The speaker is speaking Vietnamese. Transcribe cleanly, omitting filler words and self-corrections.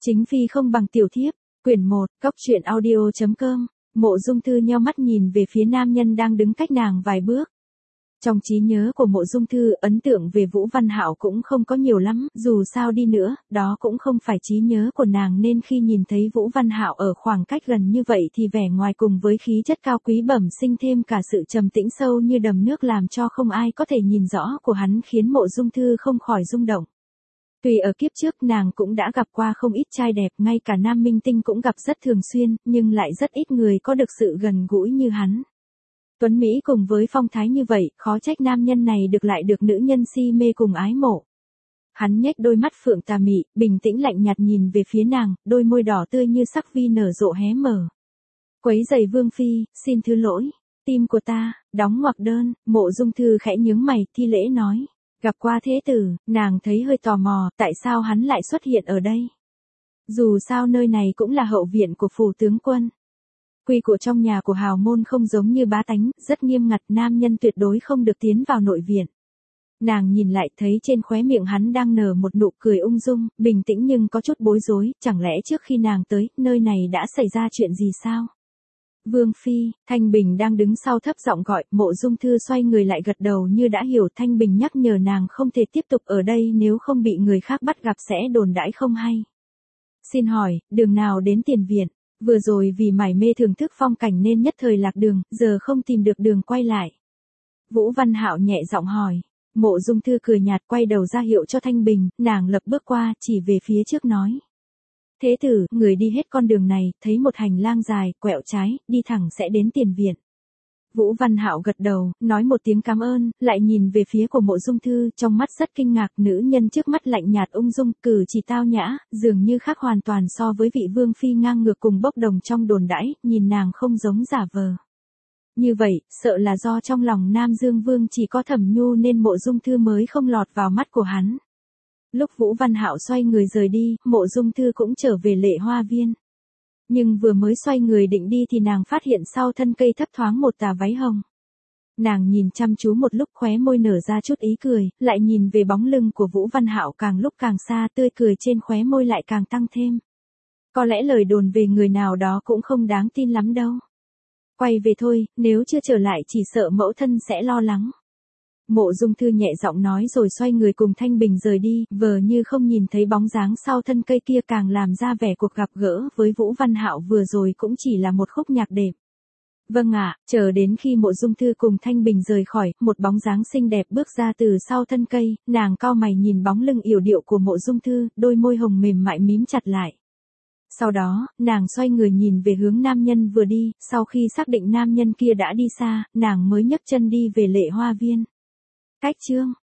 Chính phi không bằng tiểu thiếp, quyển 1, góc truyện audio.com, Mộ Dung Thư nheo mắt nhìn về phía nam nhân đang đứng cách nàng vài bước. Trong trí nhớ của Mộ Dung Thư, ấn tượng về Vũ Văn Hạo cũng không có nhiều lắm, dù sao đi nữa, đó cũng không phải trí nhớ của nàng nên khi nhìn thấy Vũ Văn Hạo ở khoảng cách gần như vậy thì vẻ ngoài cùng với khí chất cao quý bẩm sinh thêm cả sự trầm tĩnh sâu như đầm nước làm cho không ai có thể nhìn rõ của hắn khiến Mộ Dung Thư không khỏi rung động. Tuy ở kiếp trước nàng cũng đã gặp qua không ít trai đẹp, ngay cả nam minh tinh cũng gặp rất thường xuyên, nhưng lại rất ít người có được sự gần gũi như hắn. Tuấn Mỹ cùng với phong thái như vậy, khó trách nam nhân này lại được nữ nhân si mê cùng ái mộ. Hắn nhếch đôi mắt phượng tà mị, bình tĩnh lạnh nhạt nhìn về phía nàng, đôi môi đỏ tươi như sắc vi nở rộ hé mở. Quấy giày Vương Phi, xin thứ lỗi, tim của ta, đóng ngoặc đơn, Mộ Dung Thư khẽ nhướng mày, thi lễ nói. Gặp qua thế tử, nàng thấy hơi tò mò, tại sao hắn lại xuất hiện ở đây? Dù sao nơi này cũng là hậu viện của phủ tướng quân. Quy củ trong nhà của hào môn không giống như bá tánh, rất nghiêm ngặt, nam nhân tuyệt đối không được tiến vào nội viện. Nàng nhìn lại thấy trên khóe miệng hắn đang nở một nụ cười ung dung, bình tĩnh nhưng có chút bối rối, chẳng lẽ trước khi nàng tới, nơi này đã xảy ra chuyện gì sao? Vương Phi, Thanh Bình đang đứng sau thấp giọng gọi, Mộ Dung Thư xoay người lại gật đầu như đã hiểu. Thanh Bình nhắc nhở nàng không thể tiếp tục ở đây nếu không bị người khác bắt gặp sẽ đồn đãi không hay. Xin hỏi, đường nào đến tiền viện? Vừa rồi vì mải mê thưởng thức phong cảnh nên nhất thời lạc đường, giờ không tìm được đường quay lại. Vũ Văn Hạo nhẹ giọng hỏi. Mộ Dung Thư cười nhạt quay đầu ra hiệu cho Thanh Bình, nàng lập bước qua, chỉ về phía trước nói. Thế tử, người đi hết con đường này, thấy một hành lang dài, quẹo trái, đi thẳng sẽ đến tiền viện. Vũ Văn Hạo gật đầu, nói một tiếng cảm ơn, lại nhìn về phía của Mộ Dung Thư, trong mắt rất kinh ngạc, nữ nhân trước mắt lạnh nhạt ung dung, cử chỉ tao nhã, dường như khác hoàn toàn so với vị Vương Phi ngang ngược cùng bốc đồng trong đồn đãi, nhìn nàng không giống giả vờ. Như vậy, sợ là do trong lòng Nam Dương Vương chỉ có Thẩm Nhu nên Mộ Dung Thư mới không lọt vào mắt của hắn. Lúc Vũ Văn Hạo xoay người rời đi, Mộ Dung Thư cũng trở về Lệ Hoa Viên. Nhưng vừa mới xoay người định đi thì nàng phát hiện sau thân cây thấp thoáng một tà váy hồng. Nàng nhìn chăm chú một lúc khóe môi nở ra chút ý cười, lại nhìn về bóng lưng của Vũ Văn Hạo càng lúc càng xa, tươi cười trên khóe môi lại càng tăng thêm. Có lẽ lời đồn về người nào đó cũng không đáng tin lắm đâu. Quay về thôi, nếu chưa trở lại chỉ sợ mẫu thân sẽ lo lắng. Mộ Dung Thư nhẹ giọng nói rồi xoay người cùng Thanh Bình rời đi, vờ như không nhìn thấy bóng dáng sau thân cây kia càng làm ra vẻ cuộc gặp gỡ với Vũ Văn Hạo vừa rồi cũng chỉ là một khúc nhạc đệm. Vâng ạ, chờ đến khi Mộ Dung Thư cùng Thanh Bình rời khỏi, một bóng dáng xinh đẹp bước ra từ sau thân cây, nàng cau mày nhìn bóng lưng yểu điệu của Mộ Dung Thư, đôi môi hồng mềm mại mím chặt lại. Sau đó, nàng xoay người nhìn về hướng nam nhân vừa đi, sau khi xác định nam nhân kia đã đi xa, nàng mới nhấc chân đi về Lệ Hoa Viên. Cách chương